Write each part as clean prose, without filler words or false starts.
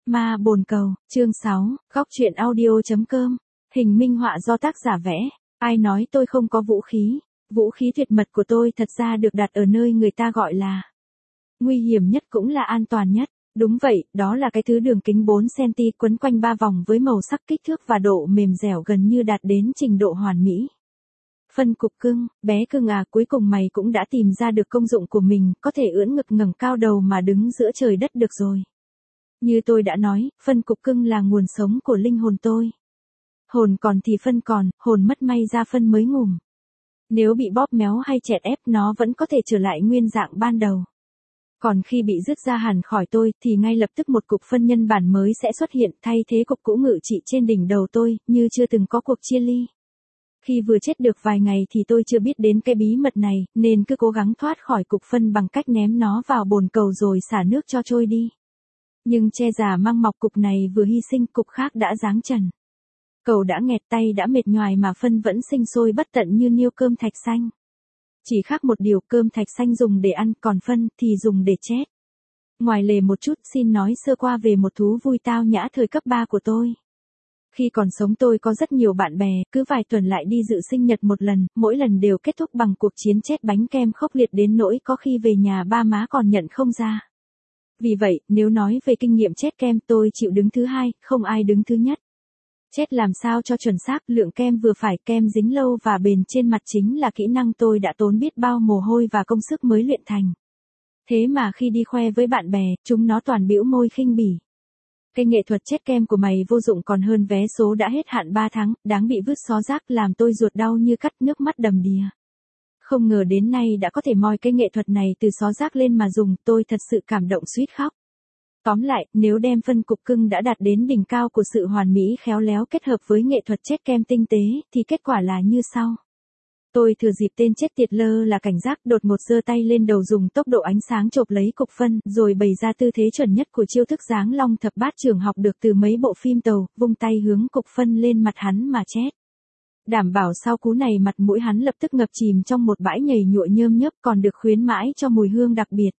Ma bồn cầu, chương 6, góc truyện audio.com, hình minh họa do tác giả vẽ, ai nói tôi không có vũ khí, vũ khí tuyệt mật của tôi thật ra được đặt ở nơi người ta gọi là nguy hiểm nhất cũng là an toàn nhất, đúng vậy, đó là cái thứ đường kính 4cm quấn quanh 3 vòng với màu sắc kích thước và độ mềm dẻo gần như đạt đến trình độ hoàn mỹ. Phân cục cưng, bé cưng à, cuối cùng mày cũng đã tìm ra được công dụng của mình, có thể ưỡn ngực ngẩng cao đầu mà đứng giữa trời đất được rồi. Như tôi đã nói, phân cục cưng là nguồn sống của linh hồn tôi. Hồn còn thì phân còn, hồn mất may ra phân mới ngủm. Nếu bị bóp méo hay chèn ép nó vẫn có thể trở lại nguyên dạng ban đầu. Còn khi bị dứt ra hẳn khỏi tôi thì ngay lập tức một cục phân nhân bản mới sẽ xuất hiện thay thế cục cũ ngự trị trên đỉnh đầu tôi, như chưa từng có cuộc chia ly. Khi vừa chết được vài ngày thì tôi chưa biết đến cái bí mật này, nên cứ cố gắng thoát khỏi cục phân bằng cách ném nó vào bồn cầu rồi xả nước cho trôi đi. Nhưng che giả mang mọc, cục này vừa hy sinh cục khác đã giáng trần. Cầu đã nghẹt, tay đã mệt nhoài mà phân vẫn sinh sôi bất tận như niêu cơm thạch xanh. Chỉ khác một điều, cơm thạch xanh dùng để ăn, còn phân thì dùng để chết. Ngoài lề một chút, xin nói sơ qua về một thú vui tao nhã thời cấp 3 của tôi. Khi còn sống tôi có rất nhiều bạn bè, cứ vài tuần lại đi dự sinh nhật một lần, mỗi lần đều kết thúc bằng cuộc chiến chết bánh kem khốc liệt đến nỗi có khi về nhà ba má còn nhận không ra. Vì vậy, nếu nói về kinh nghiệm chết kem tôi chịu đứng thứ hai, không ai đứng thứ nhất. Chết làm sao cho chuẩn xác, lượng kem vừa phải, kem dính lâu và bền trên mặt chính là kỹ năng tôi đã tốn biết bao mồ hôi và công sức mới luyện thành. Thế mà khi đi khoe với bạn bè, chúng nó toàn bĩu môi khinh bỉ. Cái nghệ thuật chết kem của mày vô dụng còn hơn vé số đã hết hạn 3 tháng, đáng bị vứt xó rác, làm tôi ruột đau như cắt, nước mắt đầm đìa. Không ngờ đến nay đã có thể moi cái nghệ thuật này từ xó rác lên mà dùng, tôi thật sự cảm động suýt khóc. Tóm lại, nếu đem phân cục cưng đã đạt đến đỉnh cao của sự hoàn mỹ khéo léo kết hợp với nghệ thuật chết kem tinh tế, thì kết quả là như sau. Tôi thừa dịp tên chết tiệt lơ là cảnh giác đột ngột giơ tay lên đầu dùng tốc độ ánh sáng chộp lấy cục phân, rồi bày ra tư thế chuẩn nhất của chiêu thức giáng long thập bát trưởng học được từ mấy bộ phim tàu, vung tay hướng cục phân lên mặt hắn mà chết. Đảm bảo sau cú này mặt mũi hắn lập tức ngập chìm trong một bãi nhầy nhụa nhơm nhớp còn được khuyến mãi cho mùi hương đặc biệt.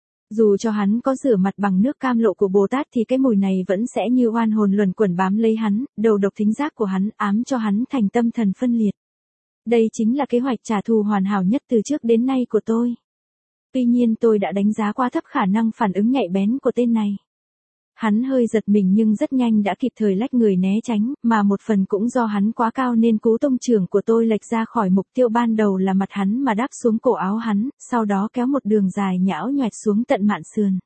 Dù cho hắn có rửa mặt bằng nước cam lộ của Bồ Tát thì cái mùi này vẫn sẽ như oan hồn luẩn quẩn bám lấy hắn, đầu độc thính giác của hắn, ám cho hắn thành tâm thần phân liệt. Đây chính là kế hoạch trả thù hoàn hảo nhất từ trước đến nay của tôi. Tuy nhiên tôi đã đánh giá quá thấp khả năng phản ứng nhạy bén của tên này. Hắn hơi giật mình nhưng rất nhanh đã kịp thời lách người né tránh, mà một phần cũng do hắn quá cao nên cú tông trưởng của tôi lệch ra khỏi mục tiêu ban đầu là mặt hắn mà đáp xuống cổ áo hắn, sau đó kéo một đường dài nhão nhoẹt xuống tận mạn sườn.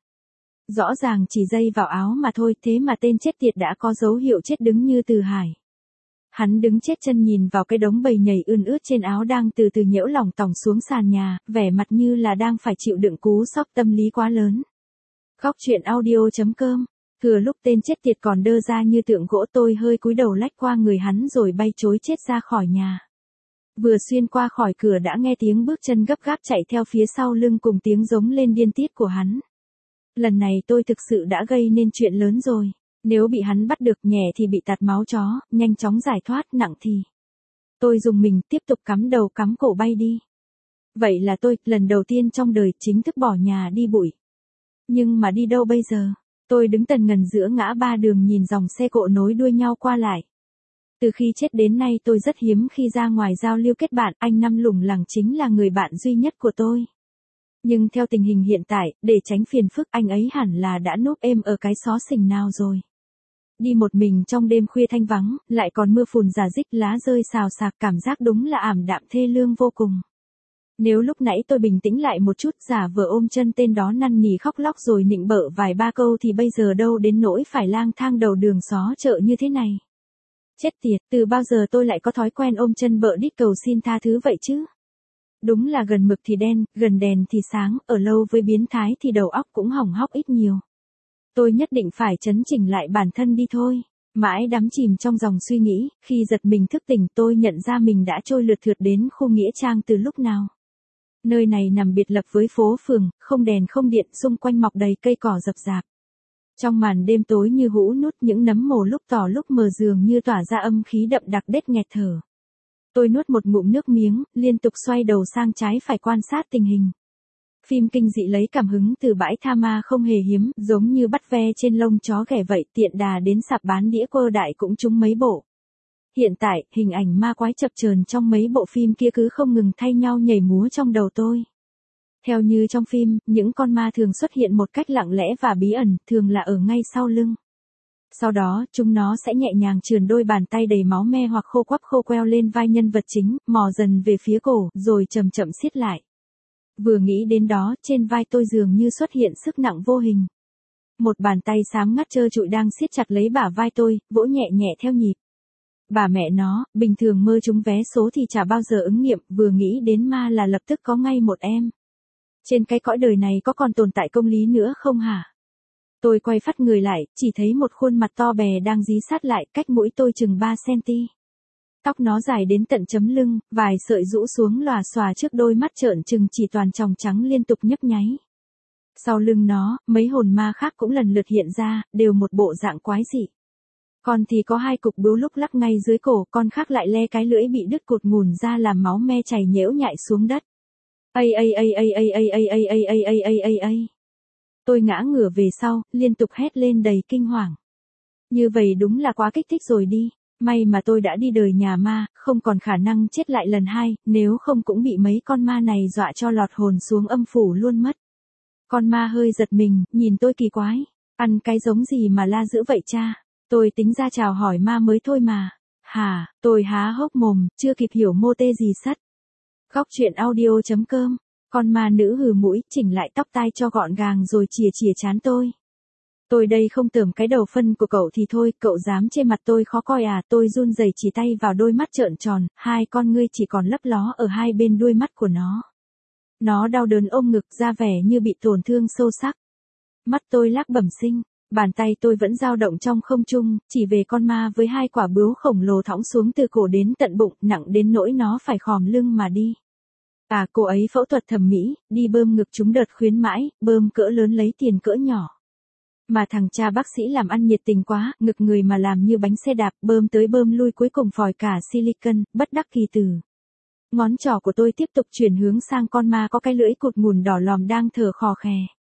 Rõ ràng chỉ dây vào áo mà thôi, thế mà tên chết tiệt đã có dấu hiệu chết đứng như từ hải. Hắn đứng chết chân nhìn vào cái đống bầy nhầy ươn ướt trên áo đang từ từ nhễu lỏng tòng xuống sàn nhà, vẻ mặt như là đang phải chịu đựng cú sốc tâm lý quá lớn. Góc truyện audio.com. Thừa lúc tên chết tiệt còn đơ ra như tượng gỗ tôi hơi cúi đầu lách qua người hắn rồi bay trối chết ra khỏi nhà. Vừa xuyên qua khỏi cửa đã nghe tiếng bước chân gấp gáp chạy theo phía sau lưng cùng tiếng giống lên điên tiết của hắn. Lần này tôi thực sự đã gây nên chuyện lớn rồi. Nếu bị hắn bắt được, nhẹ thì bị tạt máu chó, nhanh chóng giải thoát, nặng thì tôi dùng mình tiếp tục cắm đầu cắm cổ bay đi. Vậy là tôi, lần đầu tiên trong đời, chính thức bỏ nhà đi bụi. Nhưng mà đi đâu bây giờ? Tôi đứng tần ngần giữa ngã ba đường nhìn dòng xe cộ nối đuôi nhau qua lại. Từ khi chết đến nay tôi rất hiếm khi ra ngoài giao lưu kết bạn, anh Năm lủng lẳng chính là người bạn duy nhất của tôi. Nhưng theo tình hình hiện tại, để tránh phiền phức anh ấy hẳn là đã núp êm ở cái xó xỉnh nào rồi. Đi một mình trong đêm khuya thanh vắng, lại còn mưa phùn rả rích lá rơi xào xạc, cảm giác đúng là ảm đạm thê lương vô cùng. Nếu lúc nãy tôi bình tĩnh lại một chút, giả vờ ôm chân tên đó năn nỉ khóc lóc rồi nịnh bợ vài ba câu thì bây giờ đâu đến nỗi phải lang thang đầu đường xó chợ như thế này. Chết tiệt, từ bao giờ tôi lại có thói quen ôm chân bợ đít cầu xin tha thứ vậy chứ? Đúng là gần mực thì đen, gần đèn thì sáng, ở lâu với biến thái thì đầu óc cũng hỏng hóc ít nhiều. Tôi nhất định phải chấn chỉnh lại bản thân đi thôi. Mãi đắm chìm trong dòng suy nghĩ, khi giật mình thức tỉnh tôi nhận ra mình đã trôi lượt thượt đến khu nghĩa trang từ lúc nào. Nơi này nằm biệt lập với phố phường, không đèn không điện, xung quanh mọc đầy cây cỏ rậm rạp. Trong màn đêm tối như hũ nút, những nấm mồ lúc tỏ lúc mờ dường như tỏa ra âm khí đậm đặc đét nghẹt thở. Tôi nuốt một ngụm nước miếng, liên tục xoay đầu sang trái phải quan sát tình hình. Phim kinh dị lấy cảm hứng từ bãi tha ma không hề hiếm, giống như bắt ve trên lông chó ghẻ vậy, tiện đà đến sạp bán đĩa quơ đại cũng trúng mấy bộ. Hiện tại, hình ảnh ma quái chập chờn trong mấy bộ phim kia cứ không ngừng thay nhau nhảy múa trong đầu tôi. Theo như trong phim, những con ma thường xuất hiện một cách lặng lẽ và bí ẩn, thường là ở ngay sau lưng. Sau đó, chúng nó sẽ nhẹ nhàng trườn đôi bàn tay đầy máu me hoặc khô quắp khô queo lên vai nhân vật chính, mò dần về phía cổ, rồi chậm chậm siết lại. Vừa nghĩ đến đó, trên vai tôi dường như xuất hiện sức nặng vô hình. Một bàn tay xám ngắt trơ trụi đang siết chặt lấy bả vai tôi, vỗ nhẹ nhẹ theo nhịp. Bà mẹ nó, bình thường mơ trúng vé số thì chả bao giờ ứng nghiệm, vừa nghĩ đến ma là lập tức có ngay một em. Trên cái cõi đời này có còn tồn tại công lý nữa không hả? Tôi quay phắt người lại, chỉ thấy một khuôn mặt to bè đang dí sát lại, cách mũi tôi chừng 3 cm. Tóc nó dài đến tận chấm lưng, vài sợi rũ xuống lòa xòa trước đôi mắt trợn trừng chỉ toàn tròng trắng liên tục nhấp nháy. Sau lưng nó, mấy hồn ma khác cũng lần lượt hiện ra, đều một bộ dạng quái dị. Con thì có 2 cục bướu lúc lắc ngay dưới cổ, con khác lại le cái lưỡi bị đứt cụt ngùn ra làm máu me chảy nhễu nhại xuống đất. Tôi ngã ngửa về sau, liên tục hét lên đầy kinh hoàng. Như vậy đúng là quá kích thích rồi đi. May mà tôi đã đi đời nhà ma, không còn khả năng chết lại lần 2, nếu không cũng bị mấy con ma này dọa cho lọt hồn xuống âm phủ luôn mất. Con ma hơi giật mình, nhìn tôi kỳ quái. Ăn cái giống gì mà la dữ vậy cha? Tôi tính ra chào hỏi ma mới thôi mà. Hả, tôi há hốc mồm, chưa kịp hiểu mô tê gì sắt. Góc truyện audio.com. Con ma nữ hừ mũi, chỉnh lại tóc tai cho gọn gàng rồi chìa chìa trán tôi. Tôi đây không tởm cái đầu phân của cậu thì thôi, cậu dám chê mặt tôi khó coi à? Tôi run rẩy chỉ tay vào đôi mắt trợn tròn, 2 con ngươi chỉ còn lấp ló ở hai bên đuôi mắt của nó. Nó đau đớn ôm ngực ra vẻ như bị tổn thương sâu sắc. Mắt tôi lác bẩm sinh, bàn tay tôi vẫn dao động trong không trung, chỉ về con ma với 2 quả bướu khổng lồ thõng xuống từ cổ đến tận bụng, nặng đến nỗi nó phải khom lưng mà đi. À, cô ấy phẫu thuật thẩm mỹ, đi bơm ngực chúng đợt khuyến mãi, bơm cỡ lớn lấy tiền cỡ nhỏ. Mà thằng cha bác sĩ làm ăn nhiệt tình quá, ngực người mà làm như bánh xe đạp, bơm tới bơm lui cuối cùng phòi cả silicon, bất đắc kỳ từ. Ngón trỏ của tôi tiếp tục chuyển hướng sang con ma có cái lưỡi cụt ngùn đỏ lòm đang thở khò khè.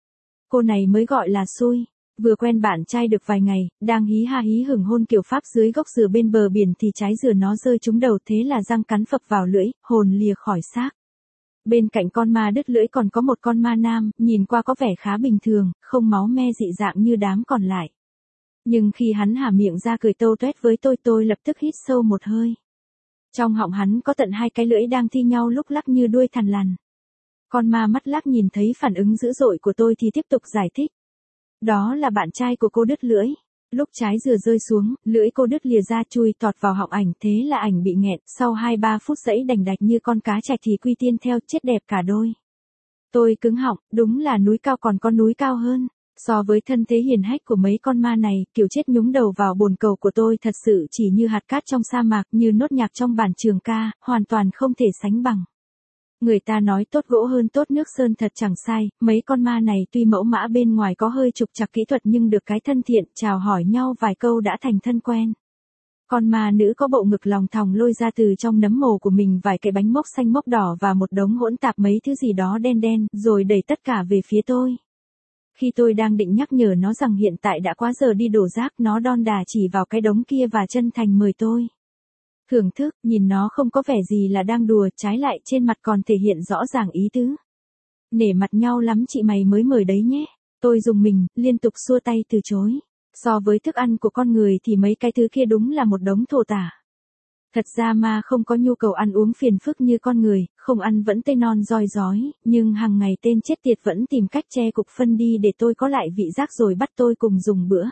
Cô này mới gọi là xui. Vừa quen bạn trai được vài ngày, đang hí ha hí hửng hôn kiểu Pháp dưới gốc dừa bên bờ biển thì trái dừa nó rơi trúng đầu, thế là răng cắn phập vào lưỡi, hồn lìa khỏi xác. Bên cạnh con ma đứt lưỡi còn có một con ma nam, nhìn qua có vẻ khá bình thường, không máu me dị dạng như đám còn lại. Nhưng khi hắn há miệng ra cười tâu tuét với tôi lập tức hít sâu một hơi. Trong họng hắn có tận 2 cái lưỡi đang thi nhau lúc lắc như đuôi thằn lằn. Con ma mắt lác nhìn thấy phản ứng dữ dội của tôi thì tiếp tục giải thích. Đó là bạn trai của cô đứt lưỡi. Lúc trái dừa rơi xuống, lưỡi cô đứt lìa ra chui tọt vào họng ảnh, thế là ảnh bị nghẹn, sau 2-3 phút giãy đành đạch như con cá trạch thì quy tiên theo, chết đẹp cả đôi. Tôi cứng họng, đúng là núi cao còn có núi cao hơn. So với thân thế hiền hách của mấy con ma này, kiểu chết nhúng đầu vào bồn cầu của tôi thật sự chỉ như hạt cát trong sa mạc, như nốt nhạc trong bản trường ca, hoàn toàn không thể sánh bằng. Người ta nói tốt gỗ hơn tốt nước sơn thật chẳng sai, mấy con ma này tuy mẫu mã bên ngoài có hơi trục trặc kỹ thuật nhưng được cái thân thiện, chào hỏi nhau vài câu đã thành thân quen. Con ma nữ có bộ ngực lòng thòng lôi ra từ trong nấm mồ của mình vài cái bánh mốc xanh mốc đỏ và một đống hỗn tạp mấy thứ gì đó đen đen, rồi đẩy tất cả về phía tôi. Khi tôi đang định nhắc nhở nó rằng hiện tại đã quá giờ đi đổ rác, nó đon đà chỉ vào cái đống kia và chân thành mời tôi thưởng thức. Nhìn nó không có vẻ gì là đang đùa, trái lại trên mặt còn thể hiện rõ ràng ý tứ. Nể mặt nhau lắm chị mày mới mời đấy nhé. Tôi rùng mình, liên tục xua tay từ chối. So với thức ăn của con người thì mấy cái thứ kia đúng là một đống thổ tả. Thật ra ma không có nhu cầu ăn uống phiền phức như con người, không ăn vẫn tê non roi rói, nhưng hàng ngày tên chết tiệt vẫn tìm cách che cục phân đi để tôi có lại vị giác rồi bắt tôi cùng dùng bữa.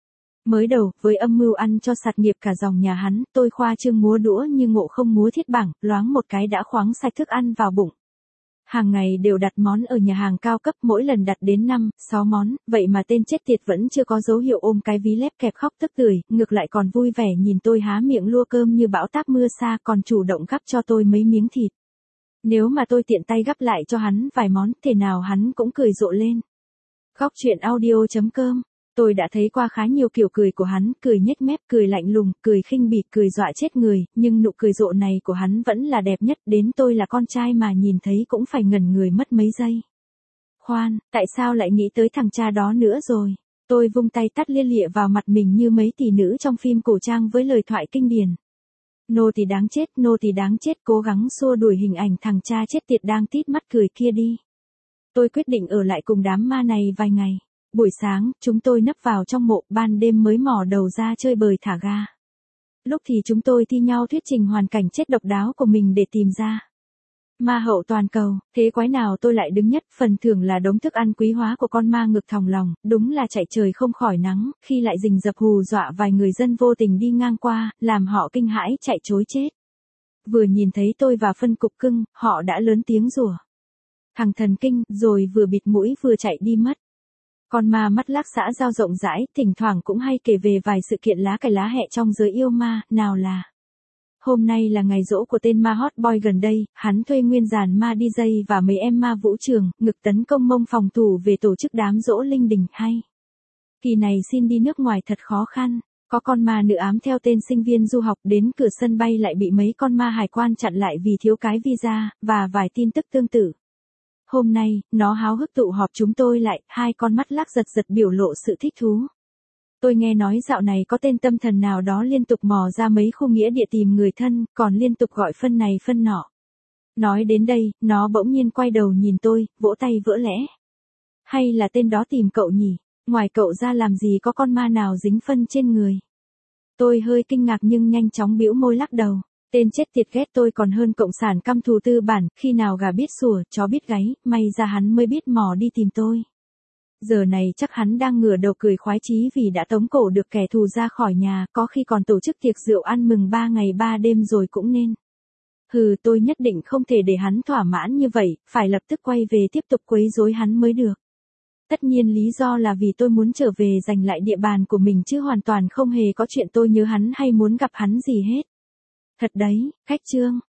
Mới đầu, với âm mưu ăn cho sạt nghiệp cả dòng nhà hắn, tôi khoa trương múa đũa như Ngộ Không múa thiết bảng, loáng một cái đã khoáng sạch thức ăn vào bụng. Hàng ngày đều đặt món ở nhà hàng cao cấp, mỗi lần đặt đến 5-6 món, vậy mà tên chết tiệt vẫn chưa có dấu hiệu ôm cái ví lép kẹp khóc tức tưởi, ngược lại còn vui vẻ nhìn tôi há miệng lua cơm như bão táp mưa xa, còn chủ động gắp cho tôi mấy miếng thịt. Nếu mà tôi tiện tay gắp lại cho hắn vài món, thế nào hắn cũng cười rộ lên. Góc truyện audio.com. Tôi đã thấy qua khá nhiều kiểu cười của hắn, cười nhếch mép, cười lạnh lùng, cười khinh bỉ, cười dọa chết người, nhưng nụ cười rộ này của hắn vẫn là đẹp nhất, đến tôi là con trai mà nhìn thấy cũng phải ngẩn người mất mấy giây. Khoan, tại sao lại nghĩ tới thằng cha đó nữa rồi? Tôi vung tay tát lia lịa vào mặt mình như mấy tỷ nữ trong phim cổ trang với lời thoại kinh điển. Nô tỳ đáng chết, nô tỳ đáng chết, cố gắng xua đuổi hình ảnh thằng cha chết tiệt đang tít mắt cười kia đi. Tôi quyết định ở lại cùng đám ma này vài ngày. Buổi sáng, chúng tôi nấp vào trong mộ, ban đêm mới mò đầu ra chơi bời thả ga. Lúc thì chúng tôi thi nhau thuyết trình hoàn cảnh chết độc đáo của mình để tìm ra ma hậu toàn cầu. Thế quái nào tôi lại đứng nhất, phần thưởng là đống thức ăn quý hóa của con ma ngực thòng lòng, đúng là chạy trời không khỏi nắng, khi lại rình rập hù dọa vài người dân vô tình đi ngang qua, làm họ kinh hãi chạy trối chết. Vừa nhìn thấy tôi và phân cục cưng, họ đã lớn tiếng rủa. Thằng thần kinh, rồi vừa bịt mũi vừa chạy đi mất. Con ma mắt lác xã giao rộng rãi, thỉnh thoảng cũng hay kể về vài sự kiện lá cải lá hẹ trong giới yêu ma, nào là hôm nay là ngày giỗ của tên ma hot boy gần đây, hắn thuê nguyên dàn ma DJ và mấy em ma vũ trường, ngực tấn công mông phòng thủ về tổ chức đám giỗ linh đình hay. Kỳ này xin đi nước ngoài thật khó khăn, có con ma nữ ám theo tên sinh viên du học đến cửa sân bay lại bị mấy con ma hải quan chặn lại vì thiếu cái visa, và vài tin tức tương tự. Hôm nay, nó háo hức tụ họp chúng tôi lại, hai con mắt lác giật giật biểu lộ sự thích thú. Tôi nghe nói dạo này có tên tâm thần nào đó liên tục mò ra mấy khu nghĩa địa tìm người thân, còn liên tục gọi phân này phân nọ. Nói đến đây, nó bỗng nhiên quay đầu nhìn tôi, vỗ tay vỡ lẽ. Hay là tên đó tìm cậu nhỉ? Ngoài cậu ra làm gì có con ma nào dính phân trên người? Tôi hơi kinh ngạc nhưng nhanh chóng bĩu môi lắc đầu. Tên chết tiệt ghét tôi còn hơn cộng sản căm thù tư bản, khi nào gà biết sủa, chó biết gáy, may ra hắn mới biết mò đi tìm tôi. Giờ này chắc hắn đang ngửa đầu cười khoái chí vì đã tống cổ được kẻ thù ra khỏi nhà, có khi còn tổ chức tiệc rượu ăn mừng 3 ngày 3 đêm rồi cũng nên. Tôi nhất định không thể để hắn thỏa mãn như vậy, phải lập tức quay về tiếp tục quấy rối hắn mới được. Tất nhiên lý do là vì tôi muốn trở về giành lại địa bàn của mình chứ hoàn toàn không hề có chuyện tôi nhớ hắn hay muốn gặp hắn gì hết. Thật đấy, khách Trương,